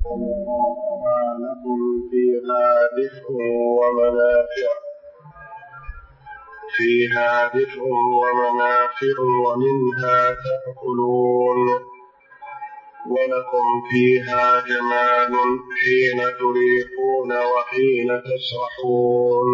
لكم فيها دفء ومنافع ومنها تأكلون ولكم فيها جمال حين تريحون وحين تسرحون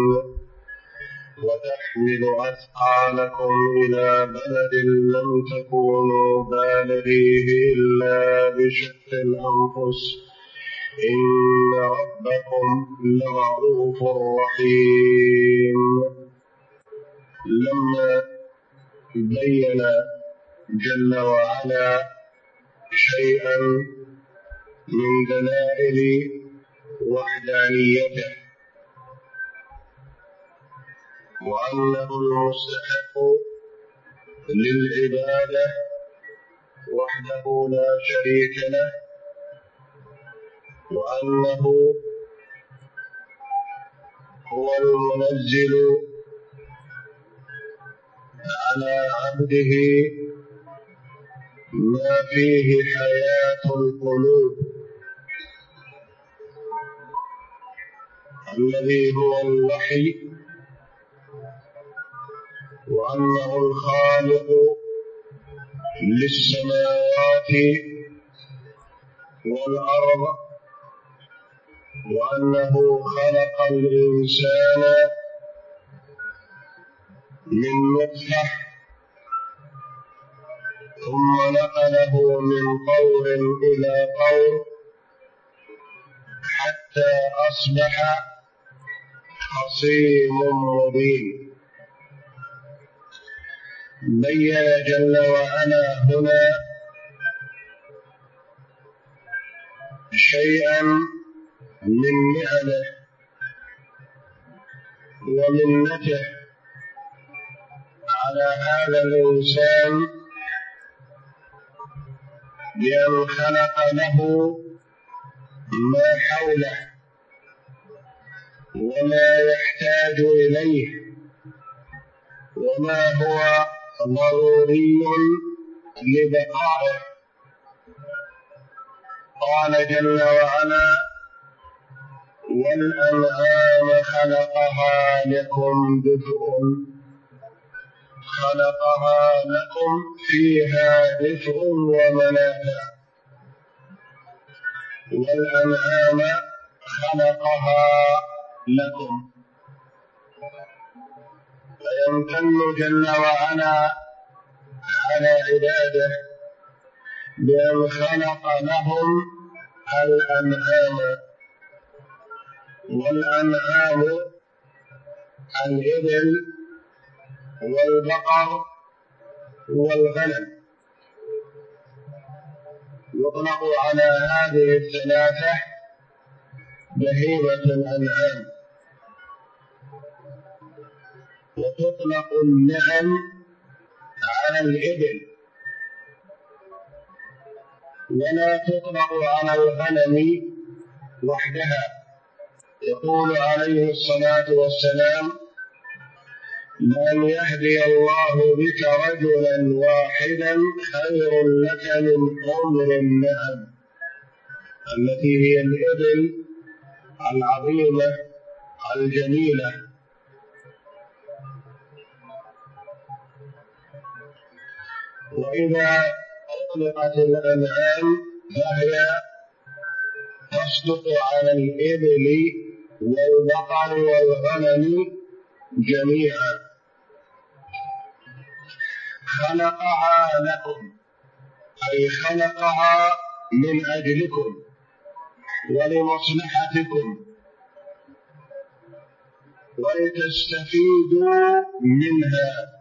وتحمل أثقالكم إلى بلد لم تكونوا بالغيه إلا بشق الأنفس إن ربكم لرؤوف رحيم. لما بين جل وعلا شيئا من دلائل وحدانيته وأنه المستحق للعبادة وحده لا شريك له، وأنه هو المنزل على عبده ما فيه حياة القلوب، الذي هو الوحي، وأنه الخالق للسماوات والأرض، وأنه خلق الإنسان من نطفة ثم نقله من طور إلى طور حتى أصبح خصيم مبين. بين جل وعلا هنا شيئا من نعمه ومنته على هذا الإنسان بأن خلق له ما حوله وما يحتاج إليه وما هو ضروري لبقائه. قال جل وعلا: والأنعام خلقها لكم دفء، خلقها لكم فيها دفء ومنافع. والأنعام خلقها لكم، فيمتن جل وعلا على عباده بأن خلق لهم الأنعام. والأنعام الإبل والبقر والغنم، يطلق على هذه الثلاثة بهيمة الأنعام، وتطلق النعم على الإبل، ولا تطلق على الغنم وحدها. يقول عليه الصلاة والسلام: لأن يهدي الله بك رجلا واحدا خير لك من حمر النعم، التي هي الإبل العظيمة الجميلة. وإذا أطلقت الأنعام فهي تصدق على الإبل والبقر والغنم جميعا. خلقها لكم، أي خلقها من أجلكم ولمصلحتكم ولتستفيدوا منها.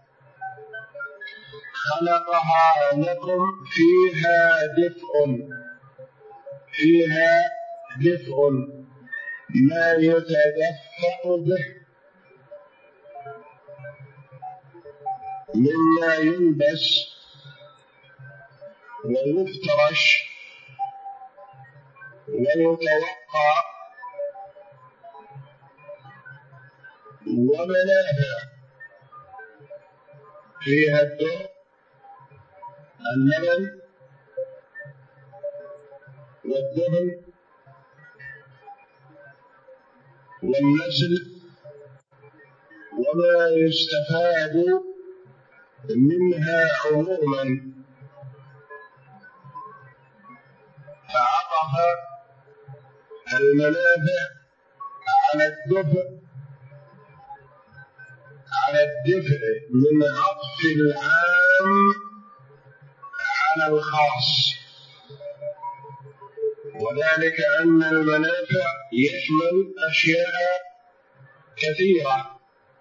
خلقها لكم فيها دفء، فيها دفء ما يتدفأ به مما يلبس ويفترش ويتوقع، ومنافع فيها الدر، اللبن والدهن والنسل وما يستفاد منها عموما، فعطف المنافع على الدفع من عطف العام على الخاص، وذلك أن المنافع يشمل أشياء كثيرة،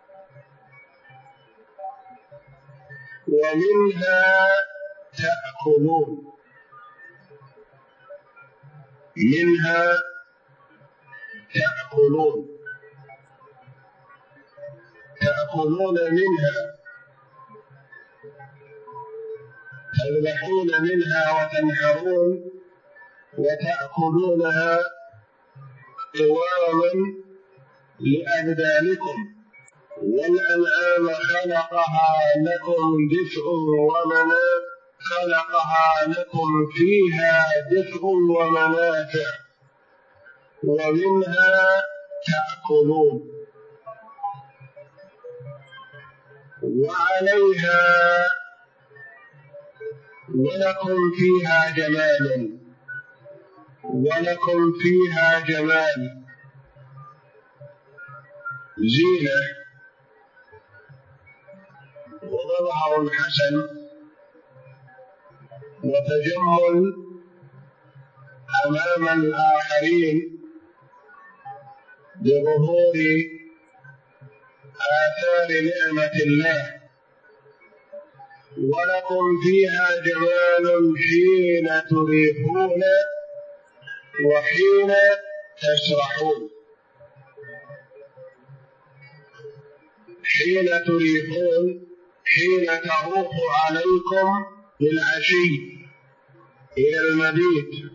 ومنها تأكلون، منها تأكلون، تأكلون منها، تذبحون منها وتنحرون وتأكلونها قواما لأبدانكم. والأنعام خلقها لكم دفء ومنافع، خلقها لكم فيها دفء ومنافع ومنها تأكلون، وعليها ولكم فيها جمال، ولكم فيها جمال، زينة ومظهر حسن وتجمل أمام الآخرين بظهور آثار نعمة الله. ولكم فيها جمال حين تريحون وحين تسرحون. حين تريحون حين تروح عليكم بالعشي إلى المبيت،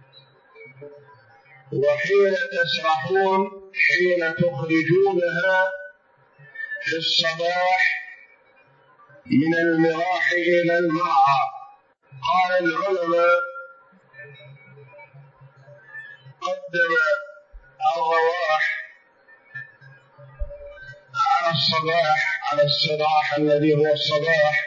وحين تسرحون حين تخرجونها في الصباح من المراح إلى المرعى. قال العلماء قدم الرواح على الصباح، على الصباح الذي هو الصباح،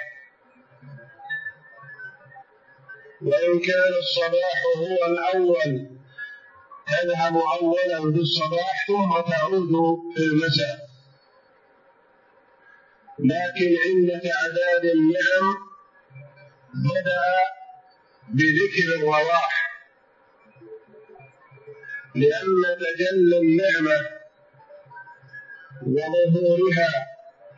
وإن كان الصباح هو الأول تذهب أولا بالصباح ثم تعود في المساء، لكن عند تعداد النعم بدأ بذكر الرواح، لأن تجلي النعمة وظهورها،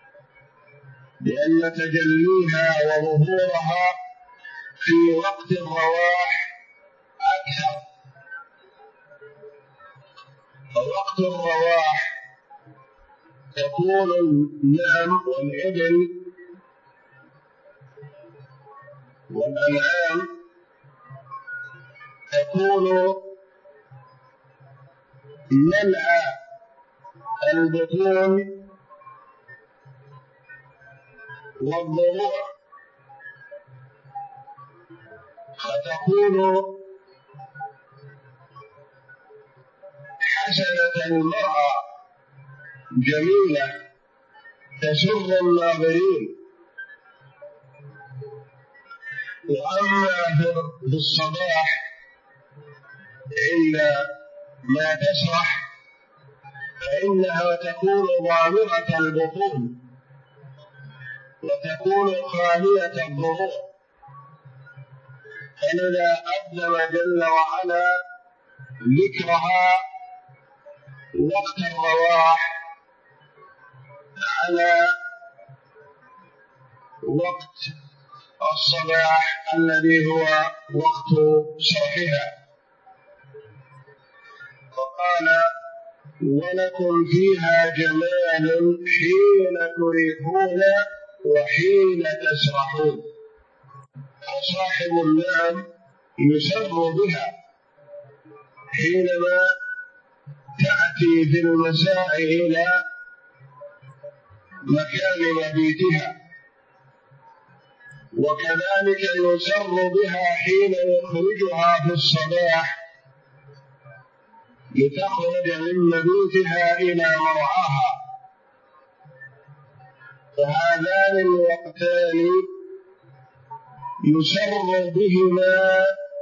لأن تجليها وظهورها في وقت الرواح أكثر. فوقت الرواح تكون النعم والإبل والأنعام تكون ملأ البطون والضروع، فتكون حسنة المرأة جميلة تسر الناظرين. وأما في الصباح عندما تسرح فإنها تكون ضامرة البطون وتكون خالية الضروع، فلذا قدم جل وعلا ذكرها وقت الرواح على وقت الصباح الذي هو وقت سرحها. وقال ولكم فيها جمال حين تريحون وحين تسرحون. فصاحب النعم يسر بها حينما تأتي في المساء إلى مكان مبيتها، وكذلك يسر بها حين يخرجها في الصباح لتخرج من مبيتها إلى مرعاها. فهذان الوقتان يسر بهما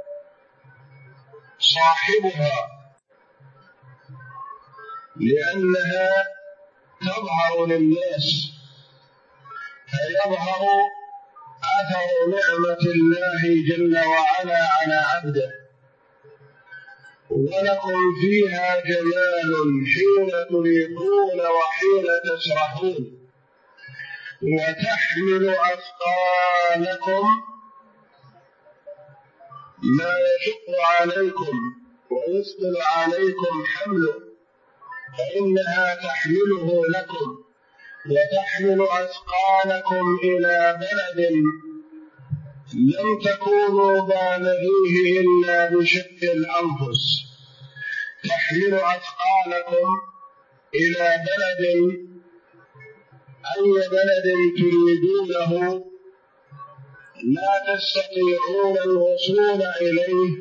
صاحبها، لأنها تظهر للناس، فيظهر أثر نعمة الله جل وعلا على عبده. ولكم فيها جمال حين تريحون وحين تسرحون، وتحمل أثقالكم ما يشق عليكم ويثقل عليكم حمله، فإنها تحمله لكم، وتحمل أثقالكم إلى بلد لم تكونوا بالغيه إلا بشق الأنفس. تحمل أثقالكم إلى بلد، أي بلد تريدونه لا تستطيعون الوصول إليه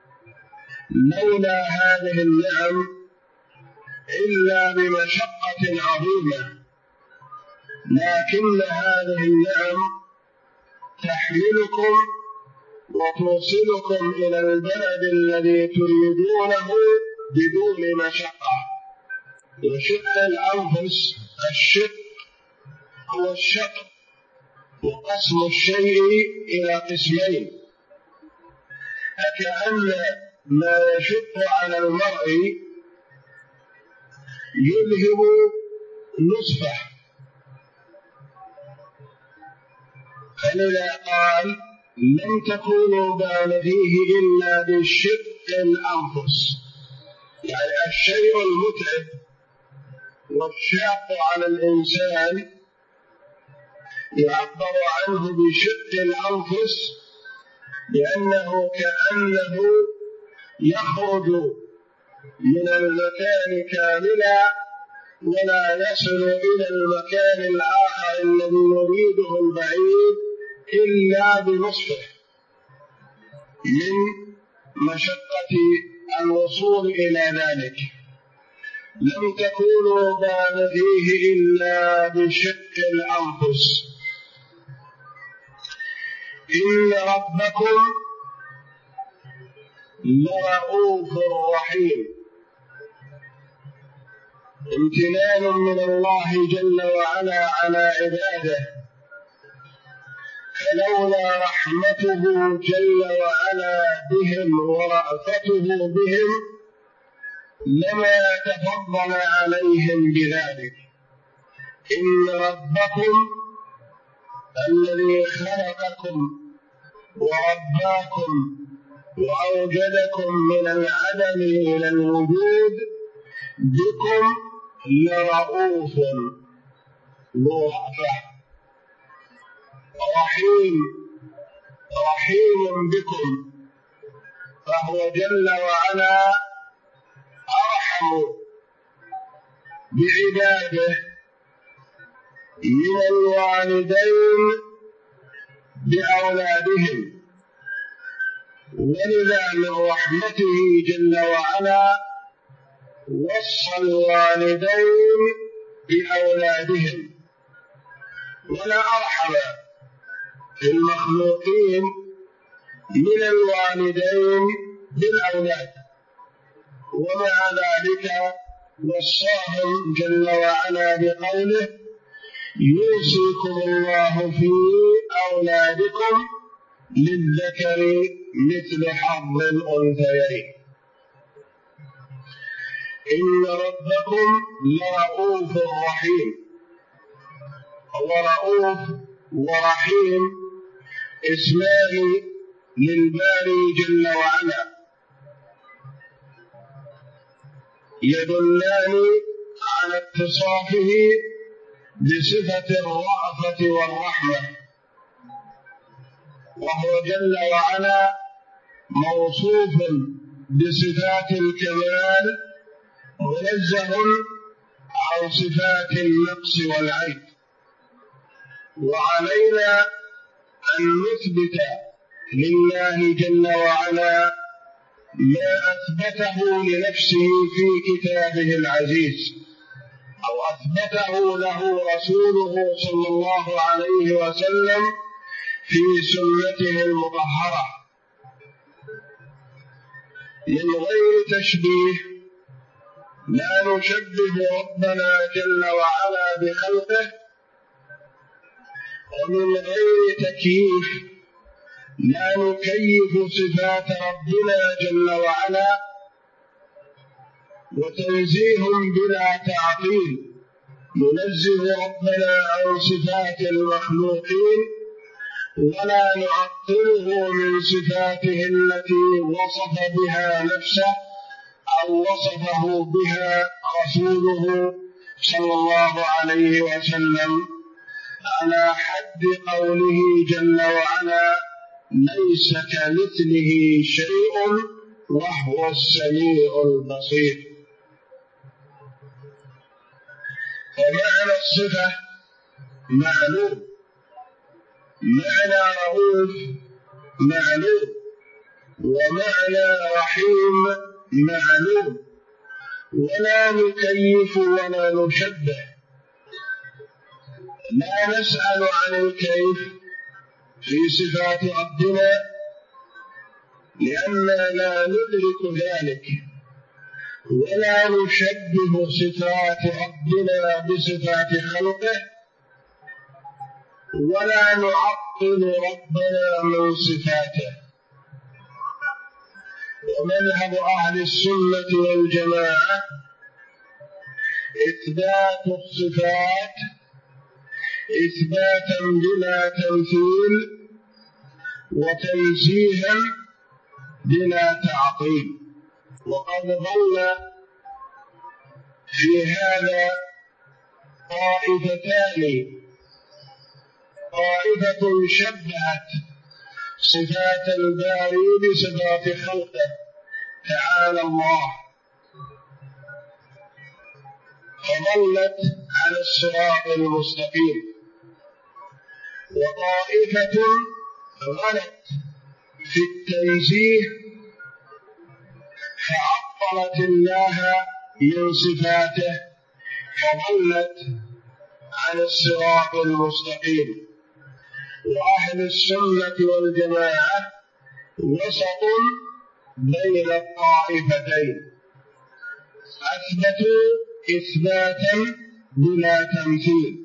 لولا هذه النعم إلا بمشقة عظيمة، لكن هذه النعم تحملكم وتوصلكم إلى البلد الذي تريدونه بدون مشقة. وشق الأنفس، الشق هو الشق، وقسم الشيء إلى قسمين، فكأن ما يشق على المرء يذهب نصفه، فلذا قال لم تكونوا بالغيه إلا بشق الأنفس، يعني الشيء المتعب والشاق على الإنسان يعبر عنه بشق الأنفس، لأنه كأنه يخرج من المكان كاملا ولا يصل إلى المكان الآخر الذي يريده البعيد إلا بنصفه من مشقة الوصول إلى ذلك. لم تكونوا بالغيه إلا بشق الأنفس. إن ربكم لرؤوف رحيم. امتنان من الله جل وعلا على عباده، فلولا رحمته جل وعلا بهم ورأفته بهم لما تفضل عليهم بذلك. إن ربكم الذي خلقكم ورباكم وأوجدكم من العدم إلى الوجود بكم لرؤوف ذو رأفة رحيم بكم، فهو جل وعلا أرحم بعباده من الوالدين بأولادهم، ولذا من رحمته جل وعلا وصى الوالدين بأولادهم. ولا أرحم المخلوقين من الوالدين بالأولاد، ومع ذلك وصاهم جل وعلا بقوله يوصيكم الله في أولادكم للذكر مثل حظ الأنثيين. إن ربكم لرؤوف رحيم. ورؤوف ورحيم اسمان للباري جل وعلا يدلان على اتصافه بصفة الرأفة والرحمة، وهو جل وعلا موصوف بصفات الكمال منزه عن صفات النقص والعيب. وعلينا أن نثبت لله جل وعلا ما أثبته لنفسه في كتابه العزيز أو أثبته له رسوله صلى الله عليه وسلم في سنته المطهرة من غير تشبيه. لا نشبه ربنا جل وعلا بخلقه، ومن غير تكييف لا نكيف صفات ربنا جل وعلا، وتنزيه بلا تعطيل ننزه ربنا عن صفات المخلوقين ولا نعطله من صفاته التي وصف بها نفسه أو وصفه بها رسوله صلى الله عليه وسلم، على حد قوله جل وعلا: ليس كمثله شيء وهو السميع البصير. فمعنى الصفة معلوم، معنى رؤوف معلوم، ومعنى رحيم معلوم، ولا نكيف ولا نشبه. لا نسأل عن الكيف في صفات ربنا لأننا لا ندرك ذلك، ولا نشبه صفات ربنا بصفات خلقه، ولا نعطل ربنا من صفاته. ومذهب أهل السنة والجماعة إثبات الصفات إثباتا بلا تمثيل وتنزيها بلا تعطيل. وقد ظل في هذا طائفتان: طائفة شبهت صفات الباري بصفات خلقه تعالى الله فظلت على الصراط المستقيم، وطائفة غلت في التنزيه فعطلت الله من صفاته فظلت على الصراط المستقيم. وأهل السنة والجماعة وسط بين الطائفتين، أثبتوا إثباتا بلا تمثيل،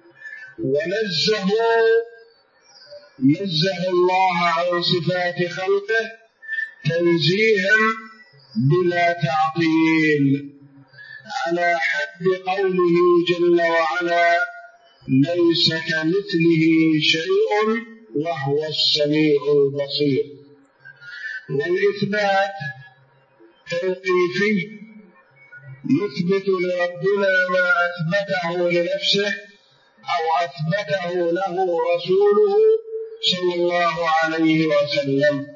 نزه الله عن صفات خلقه تنزيها بلا تعطيل، على حد قوله جل وعلا: ليس كمثله شيء وهو السميع البصير. والإثبات توقيفي، نثبت لربنا ما أثبته لنفسه أو أثبته له رسوله صلى الله عليه وسلم.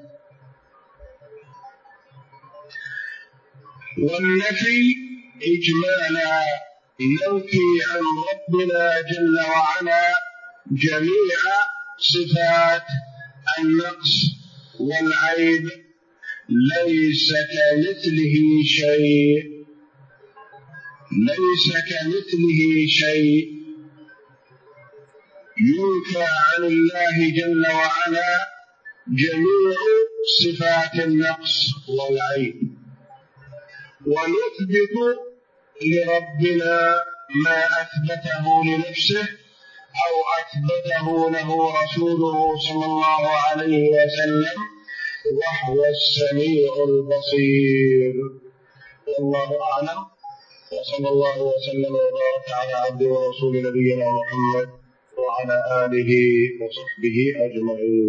والنفي إجمالا، ننفي عن ربنا جل وعلا جميع صفات النقص والعيب. ليس كمثله شيء، ليس كمثله شيء، ينفى عن الله جل وعلا جميع صفات النقص والعيب، ونثبت لربنا ما أثبته لنفسه أو أثبته له رسوله صلى الله عليه وسلم، وهو السميع البصير. والله أعلم، وصلى الله وسلم وبارك على عبده ورسول نبينا محمد وعلى آله وصحبه أجمعين.